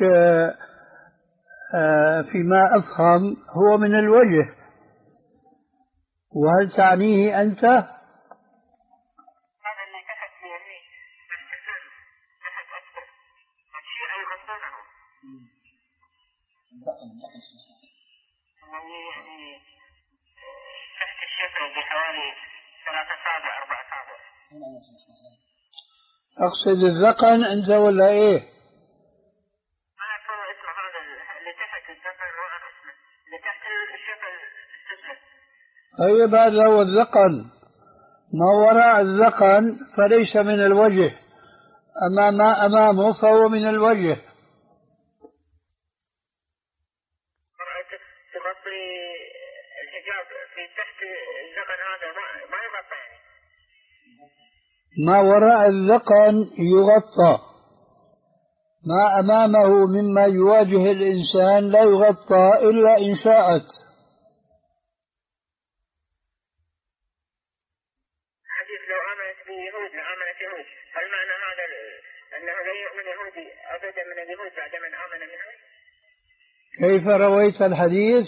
فيما أفهم هو من الوجه. وهل تعنيه أنت؟ هذا اللي تحت يمين تحت أسفل الشيعة يغطونه يعني تحت الشفة بحوالي ثلاثة أصابع أربعة أصابع. أقصد الذقن أنت ولا إيه؟ ما أعرف اسمه هذا اللي تحت الذقن وأنا اسمه اللي تحت الشفة السفلى. طيب هذا هو الذقن. ما وراء الذقن فليس من الوجه، أما ما أمامه فهو من الوجه. تغطي الحجاب في تحت الذقن هذا ما ما يغطى يعني. ما وراء الذقن يغطى، ما أمامه مما يواجه الإنسان لا يغطى إلا إن شاءت. حديث لو آمنت به يهود لآمنت يهود، هل معنى هذا أنه لا يؤمن يهودي أبدا من اليهود بعد من آمن منهم؟ كيف رويت الحديث؟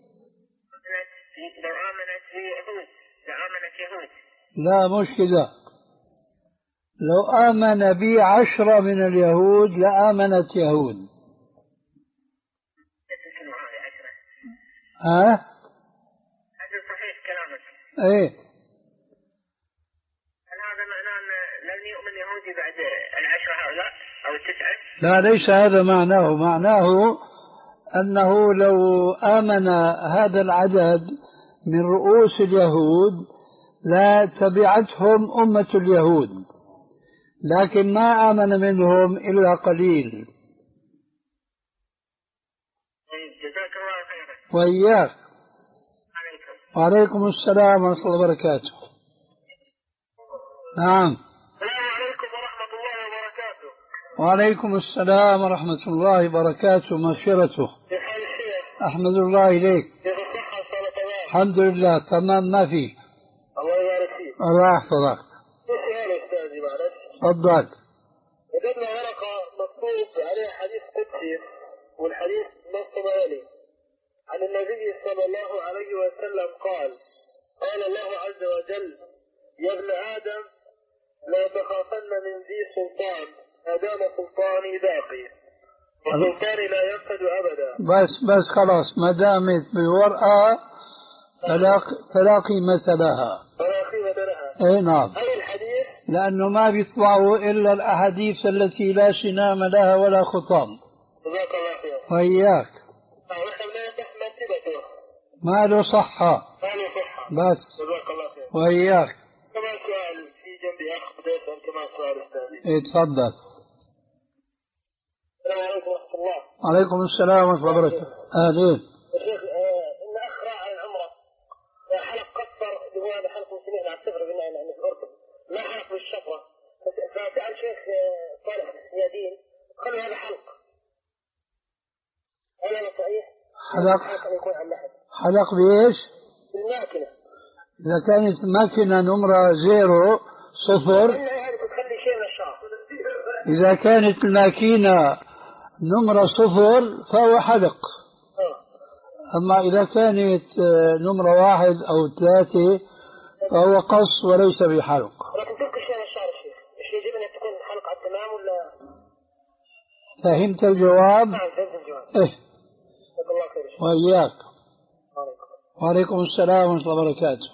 لو آمنت به يهود لآمنت يهود. لا مش كده. لو آمن بي عشرة من اليهود لآمنت يهود. ها؟ هذا صحيح كلامك. ايه. هل هذا معناه أن لن يؤمن يهودي بعد العشرة هؤلاء أو التسعة؟ لا ليس هذا معناه. معناه أنه لو آمن هذا العدد من رؤوس اليهود لا تبعتهم أمة اليهود، لكن ما آمن منهم إلا قليل. وإياك. وعليكم السلام ورحمة الله وبركاته. نعم. السلام عليكم ورحمة الله وبركاته. وعليكم السلام ورحمة الله وبركاته مغفرته. كيف حال الشيخ؟ أحمد الله إليك. كيف الصحة والصلاة تمام؟ الحمد لله تمام ما في. الله يبارك فيك. الله يحفظك. سؤال أستاذي معلش. تفضل. وجدنا ورقة مكتوب عليها حديث قدسي، والحديث نص يلي عن النبي صلى الله عليه وسلم قال: قال الله عز وجل: يا ابن آدم لا تخافن من ذي سلطان ما دام سلطاني باقي، وسلطاني لا ينفد أبدا. بس بس خلاص ما دامت بالورقة فلا فلا قيمة لها. فلا قيمة لها. اي نعم. هل الحديث؟ لأنه ما بيطبعوا إلا الأحاديث التي لا سنام لها ولا خطام. جزاك الله خير. وإياك. نحن لا نحمل مرتبته. ما له صحة. ما له صحة. بس. جزاك الله خير. وإياك. كمان سؤال في جنبي أخ بده يسأل كمان سؤال أستاذي. ايه تفضل. السلام عليكم ورحمة الله. عليكم السلام ورحمة الله وبركاته. أهلين. يا شيخ إن أخ راح على العمرة حلق قصر اللي هو هذا حلق مسلمين على السفر قلنا يعني في الأردن ما حلق بالشفرة، فسأل شيخ صالح السيادين قال له هذا حلق. هل هذا صحيح؟ حلق حلق يكون على اللحم. حلق بإيش؟ بالماكنة. إذا كانت ماكينة نمرة زيرو صفر. هذه بتخلي شيء من الشعر. إذا كانت الماكينة نمرة صفر فهو حلق. أما إذا كانت نمرة واحد أو ثلاثة فهو قص وليس بحلق. لكن تلك شيء من الشعر الشيخ، إيش يجب أن تكون حلق على التمام ولا؟ فهمت الجواب؟ نعم فهمت الجواب. إيه. جزاك الله خير. وإياك. وعليكم. وعليكم السلام ورحمة الله وبركاته.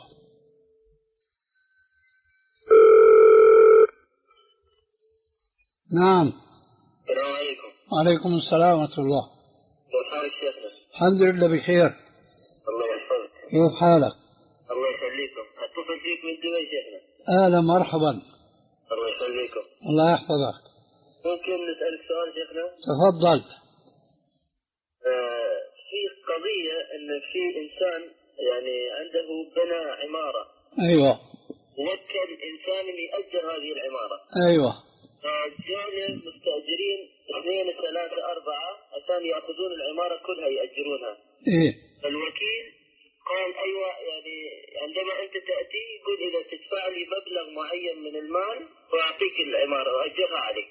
نعم. السلام عليكم. وعليكم السلام ورحمة الله. كيف حالك شيخنا؟ الحمد لله بخير. الله يحفظك. كيف حالك؟ الله يخليكم. اتصل فيك من دبي شيخنا. أهلا مرحبا. الله يخليكم. الله يحفظك. ممكن نسألك سؤال شيخنا؟ تفضل. آه في قضية إن في إنسان يعني عنده بنى عمارة. أيوة. وكل إنسان يأجر هذه العمارة. أيوة. فجاء مستأجرين اثنين ثلاثة أربعة عشان يأخذون العمارة كلها يأجرونها. إيه. الوكيل قال أيوة يعني عندما أنت تأتي يقول إذا تدفع لي مبلغ معين من المال وأعطيك العمارة وأجرها عليك.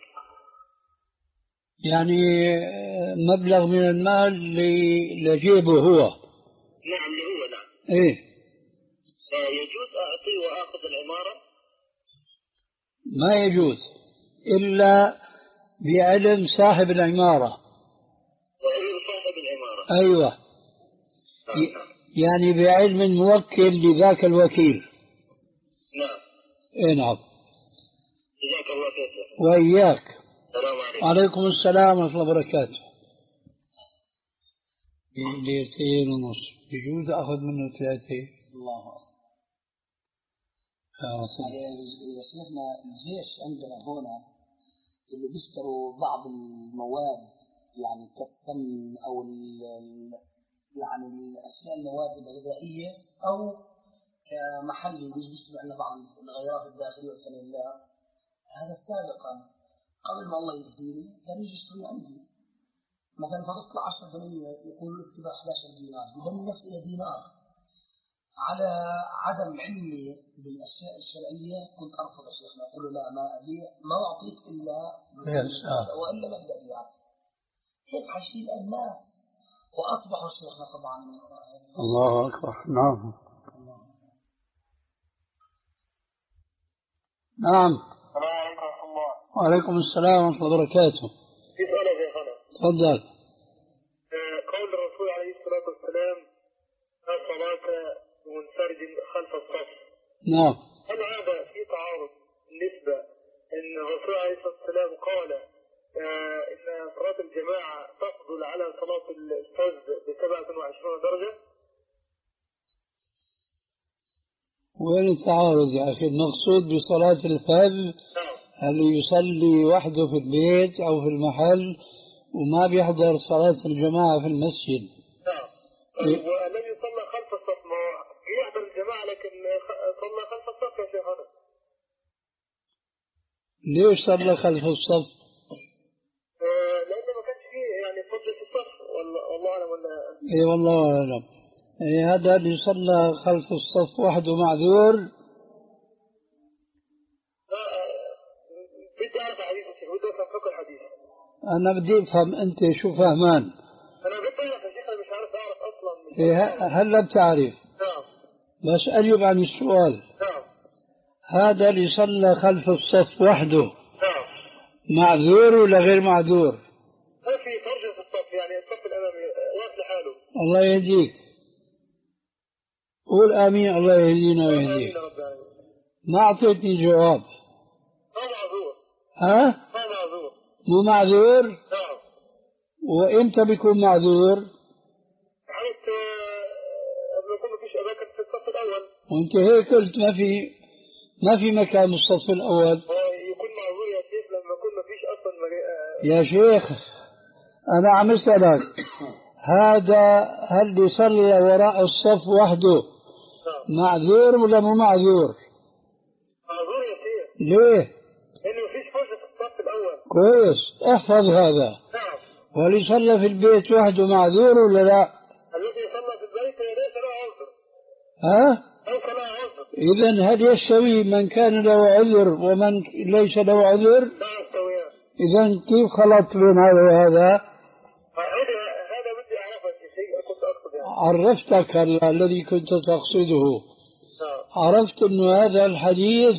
يعني مبلغ من المال لجيبه هو. نعم لهو نعم. إيه. فيجوز أعطيه وأخذ العمارة؟ ما يجوز إلا بعلم صاحب العمارة. وعلم صاحب العمارة. أيوة. نعم. يعني بعلم موكل لذاك الوكيل. نعم. إيه نعم. جزاك الله خير. وإياك. السلام عليكم. وعليكم السلام ورحمة الله وبركاته. ليرتين ونص يجوز أخذ منه ثلاثة. الله أكبر. يا شيخنا الجيش عندنا هنا اللي بيشتروا بعض المواد يعني كالسمن أو يعني الأشياء المواد الغذائية أو كمحل بيشتروا عندنا بعض الغيارات الداخلية والفانيلات. هذا سابقا قبل ما الله يهديني كان يجي يشتري عندي مثلا فتطلع عشرة دنانير يقول له اكتبها أحد عشر دينار يدني نفسه إلى دينار. على عدم علمي بالأشياء الشرعية كنت أرفض يا شيخنا أقول له لا ما أبيع ما أعطيك إلا وإلا ما أبدأ بيعك. هيك عايشين الناس وأصبحوا شيخنا طبعا. الله أكبر. نعم. نعم. السلام عليكم ورحمة الله. وعليكم السلام ورحمة الله وبركاته. في سؤال يا شيخنا. تفضل. قول الرسول عليه الصلاة والسلام لا صلاة منفرد خلف الصف. نعم. هل هذا في تعارض بالنسبة أن الرسول عليه الصلاة والسلام قال آه إن صلاة الجماعة تفضل على صلاة الفرد بسبعة وعشرين درجة؟ وين التعارض يا أخي؟ المقصود بصلاة الفرد هل يصلي وحده في البيت أو في المحل وما بيحضر صلاة الجماعة في المسجد. نعم. والذي صلى خلف الصف ما يحضر الجماعة لكن صلى خلف الصف يا شيخ هذا. ليش صلى خلف الصف؟ آه لأنه ما كانش فيه يعني فضل في الصف والله أعلم ولا. إي والله أعلم. يعني هذا اللي صلى خلف الصف وحده معذور؟ بدي أعرف حديث الشيخ، بدي أفهم فقه الحديث. أنا بدي أفهم أنت شو فهمان. أنا بدي أعرف يا شيخ، أنا مش عارف أعرف أصلا. إيه هلا بتعرف. نعم. بس أجب عن السؤال. نعم. هذا اللي صلى خلف الصف وحده. نعم. معذور ولا غير معذور؟ ما في فرجة في الصف، يعني الصف الأمامي واقف لحاله. الله يهديك. قول آمين الله يهدينا ويهديك. ما أعطيتني جواب. ما معذور. ها؟ ما معذور. مو معذور؟ نعم. وإمتى بيكون معذور؟ حالة لما يكون ما فيش أماكن في الصف الأول. وأنت هيك قلت ما في ما في مكان بالصف الأول. يكون معذور يا شيخ لما يكون ما فيش أصلا مكان. يا شيخ أنا عم أسألك هذا هل يصلي وراء الصف وحده معذور ولا مو معذور؟ معذور يا شيخ. ليه؟ لأنه ما فيش فرجة في الصف الأول. كويس احفظ هذا. نعم. واللي صلى في البيت وحده معذور ولا لا؟ الذي صلى في البيت ليس له عذر. ها؟ ليس له عذر. إذا هل يستوي من كان له عذر ومن ليس له عذر؟ لا يستويان. إذا كيف خلط بين هذا وهذا؟ هذا هذا بدي أعرفه شيء كنت أقصد يعني. عرفتك هلا الذي كنت تقصده. نعم. عرفت أنه هذا الحديث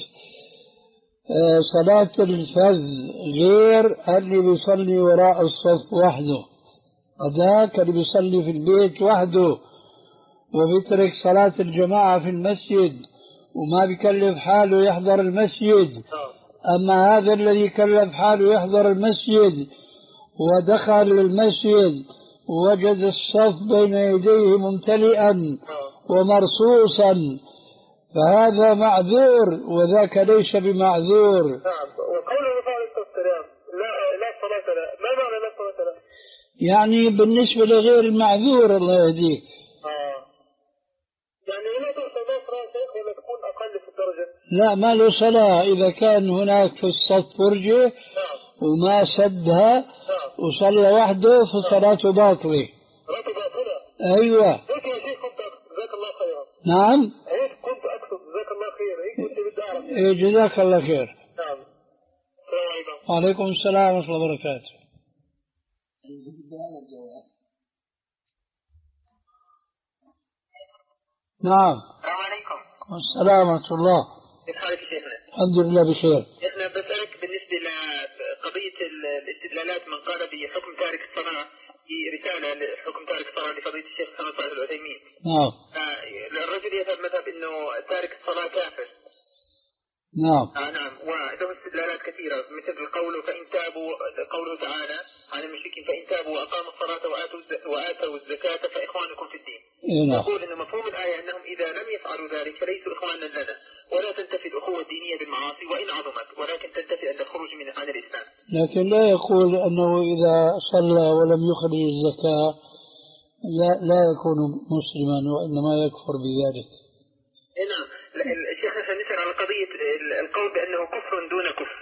صلاة الفذ غير اللي بيصلي وراء الصف وحده. هذاك اللي بيصلي في البيت وحده وبيترك صلاة الجماعة في المسجد وما بيكلف حاله يحضر المسجد. أما هذا الذي كلف حاله يحضر المسجد ودخل المسجد وجد الصف بين يديه ممتلئا ومرصوصا فهذا معذور وذاك ليس بمعذور. نعم. وقوله عليه الصلاة والسلام لا لا صلاة له، ما معنى لا صلاة له؟ يعني بالنسبة لغير المعذور الله يهديك. آه. يعني لا تقصد لا صلاة شيخ ولا تكون أقل في الدرجة؟ لا ما له صلاة إذا كان هناك في الصف فرجة. نعم. وما سدها. نعم. وصلى وحده فصلاته باطلة. صلاته باطلة. أيوة. هيك يا شيخ كنت أقصد جزاك الله خيرا. نعم. هيك كنت أقصد جزاك الله خير، هيك كنت بدي أعرف. إيه جزاك الله خير. نعم. السلام عليكم. وعليكم السلام ورحمة الله وبركاته. نعم. السلام عليكم. السلام ورحمة الله. كيف حالك يا شيخنا؟ الحمد لله بخير. شيخنا بسألك بالنسبة لقضية الاستدلالات من قال بحكم تارك الصلاة في رسالة لحكم تارك الصلاة لفضيلة الشيخ محمد صالح العثيمين. نعم. الرجل يذهب مذهب انه تارك الصلاة كافر. نعم. آه نعم، وله استدلالات كثيرة مثل قوله فإن تابوا، قوله تعالى عن المشركين فإن تابوا وأقاموا الصلاة وآتوا وآتوا الزكاة فإخوانكم في الدين. نعم. يقول إن مفهوم الآية أنهم إذا لم يفعلوا ذلك فليسوا إخوانا لنا، ولا تنتفي الأخوة الدينية بالمعاصي وإن عظمت، ولكن تنتفي عند الخروج من عن الإسلام. لكن لا يقول أنه إذا صلى ولم يخرج الزكاة لا لا يكون مسلما وإنما يكفر بذلك. نعم. الشيخ نحن نسأل على قضية القول بأنه كفر دون كفر.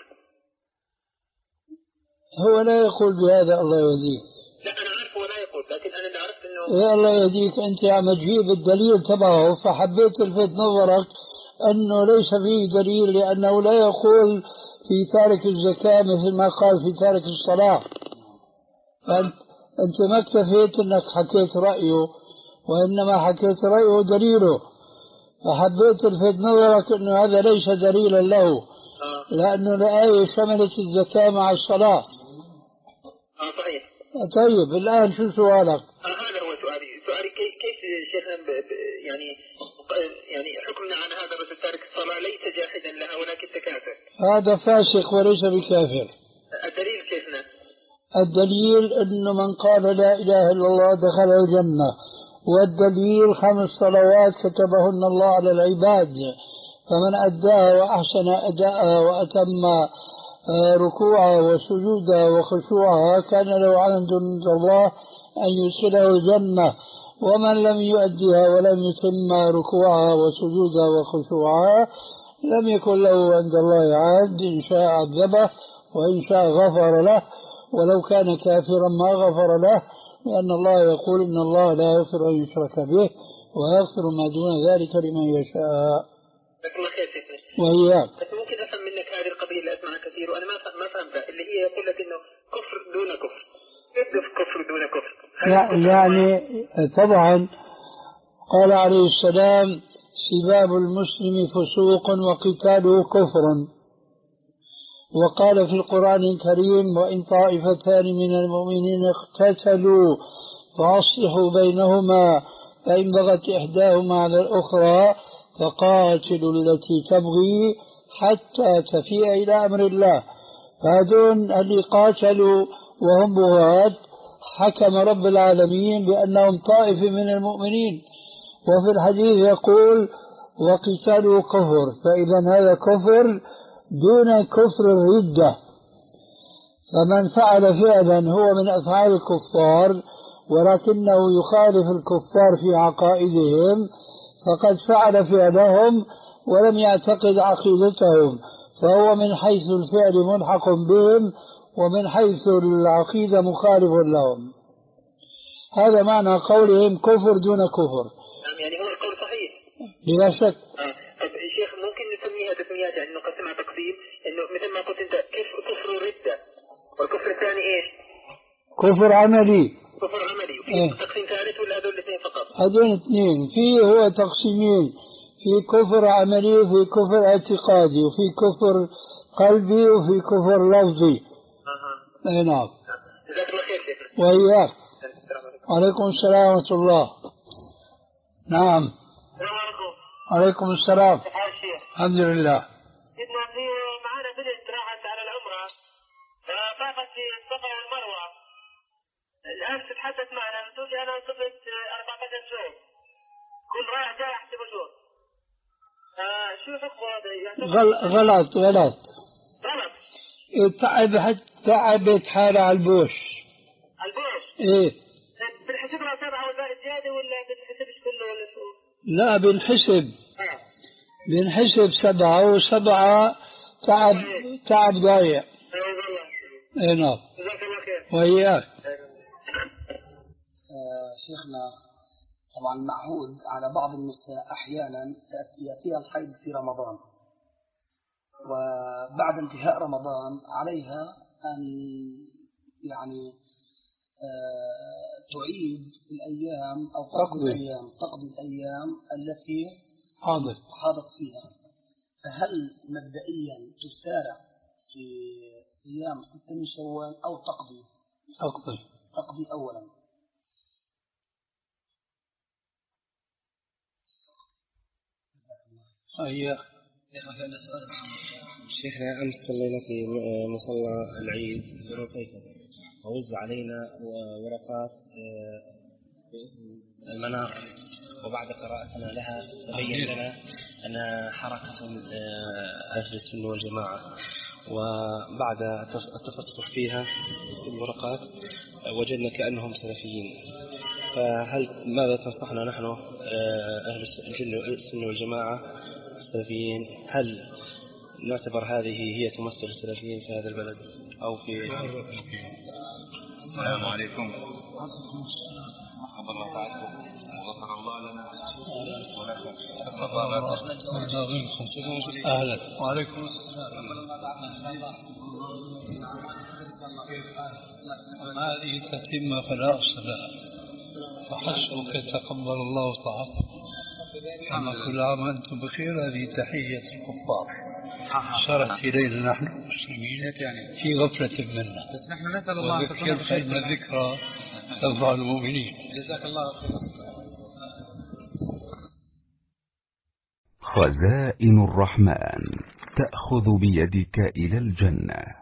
هو لا يقول بهذا الله يهديك. لا أنا عارف هو لا يقول، لكن أنا اللي عرفت أنه يا الله يهديك أنت عم تجيب الدليل تبعه فحبيت الفت نظرك أنه ليس فيه دليل لأنه لا يقول في تارك الزكاة مثل ما قال في تارك الصلاة. فأنت أنت ما اكتفيت أنك حكيت رأيه وإنما حكيت رأيه دليله، فحبيت الفت نظرك أنه هذا ليس دليلا له لأنه الآية شملت الزكاة مع الصلاة. آه صحيح. طيب الآن شو سؤالك؟ آه هذا هو سؤالي، سؤالي كيف كيف شيخنا يعني يعني حكمنا عن هذا الرجل تارك الصلاة ليس جاحدا لها ولكن تكافر. هذا فاسق وليس بكافر. الدليل شيخنا؟ الدليل أنه من قال لا إله إلا الله دخل الجنة، والدليل خمس صلوات كتبهن الله على العباد، فمن أداها وأحسن أداءها وأتم ركوعها وسجودها وخشوعها كان له عند الله أن يدخله الجنة، ومن لم يؤدها ولم يتم ركوعها وسجودها وخشوعها لم يكن له عند الله عهد، إن شاء عذبه وإن شاء غفر له، ولو كان كافرا ما غفر له، لأن الله يقول إن الله لا يغفر أن يشرك به ويغفر ما دون ذلك لمن يشاء. وإياك بس ممكن أفهم منك هذه القضية اللي أسمعها كثير وأنا ما ما فهمتها، اللي هي يقول لك إنه كفر دون كفر. كيف كفر دون كفر؟ يعني طبعا قال عليه السلام سباب المسلم فسوق وقتاله كفر، وقال في القرآن الكريم وإن طائفتان من المؤمنين اقتتلوا فأصلحوا بينهما فإن بغت إحداهما على الأخرى فقاتلوا التي تبغي حتى تفيء إلى أمر الله. فهذون اللي قاتلوا وهم بغاة حكم رب العالمين بأنهم طائفة من المؤمنين، وفي الحديث يقول وقتاله كفر، فإذا هذا كفر دون كفر الردة. فمن فعل فعلا هو من أفعال الكفار ولكنه يخالف الكفار في عقائدهم فقد فعل فعلهم ولم يعتقد عقيدتهم، فهو من حيث الفعل ملحق بهم ومن حيث العقيدة مخالف لهم. هذا معنى قولهم كفر دون كفر. يعني هو القول صحيح بلا شك. آه. طب شيخ ممكن نسميها تسميات يعني نقسمها تقسيم، انه مثل ما قلت انت كفر كفر ردة، والكفر الثاني ايش؟ كفر عملي. كفر عملي، وفي إيه؟ تقسيم ثالث ولا هذول الاثنين فقط؟ هذول اثنين، في هو تقسيمين، في كفر عملي وفي كفر اعتقادي وفي كفر قلبي وفي كفر لفظي. اها. اي نعم. جزاك الله خير شيخ. وإياك. وعليكم السلام ورحمة الله. نعم. السلام عليكم. وعليكم السلام. كيف حال الشيخ؟ الحمد لله. سيدنا في معنا بنت راحت على العمرة فطافت في الصفا والمروة، الآن تتحدث معنا بتقول لي أنا صفت أربعة عشر شهر، كل رايح جاي أحسب شهور. شو حكمه هذا؟ غل... غلط غلط غلط. تعب تعبت حالة على البوش. على البوش؟ ايه. بنحسب لها سبعة والباقي زيادة ولا بنحسبش كله ولا شو؟ لا بنحسب. آه. بنحسب سبعة وسبعة تعب تعب ضايع. اي والله. اي نعم. جزاك الله خير. وإياك. آه شيخنا طبعا معهود على بعض النساء أحيانا يأتيها الحيض في رمضان، وبعد انتهاء رمضان عليها أن يعني آه تعيد الأيام أو تقضي الأيام تقضي الأيام التي حاضر حاضت فيها. فهل مبدئيا تسارع في صيام ستة من شوال أو تقضي؟ تقضي تقضي أولا. أيه. شيخنا أمس صلينا في مصلى العيد في رصيفة ووزع علينا ورقات باسم المنار، وبعد قراءتنا لها تبين لنا أنها حركة أهل السنة والجماعة، وبعد التفصح فيها في الورقات وجدنا كأنهم سلفيين. فهل ماذا تنصحنا نحن أهل السنة والجماعة السلفيين؟ هل نعتبر هذه هي تمثل السلفيين في هذا البلد أو في؟ السلام عليكم. حفظ الله تعالى وغفر الله لنا ولكم. أهلا. وعليكم السلام. هذه تتم فلا أصل لها، فحسبك تقبل الله طاعتك. أما كل عام وأنتم بخير. هذه تحية الكفار صارت إلينا نحن المسلمين في غفلة منا، بس نحن نسأل الله وذكر فإن الذكرى تنفع المؤمنين. جزاك الله خير. خزائن الرحمن تأخذ بيدك إلى الجنة.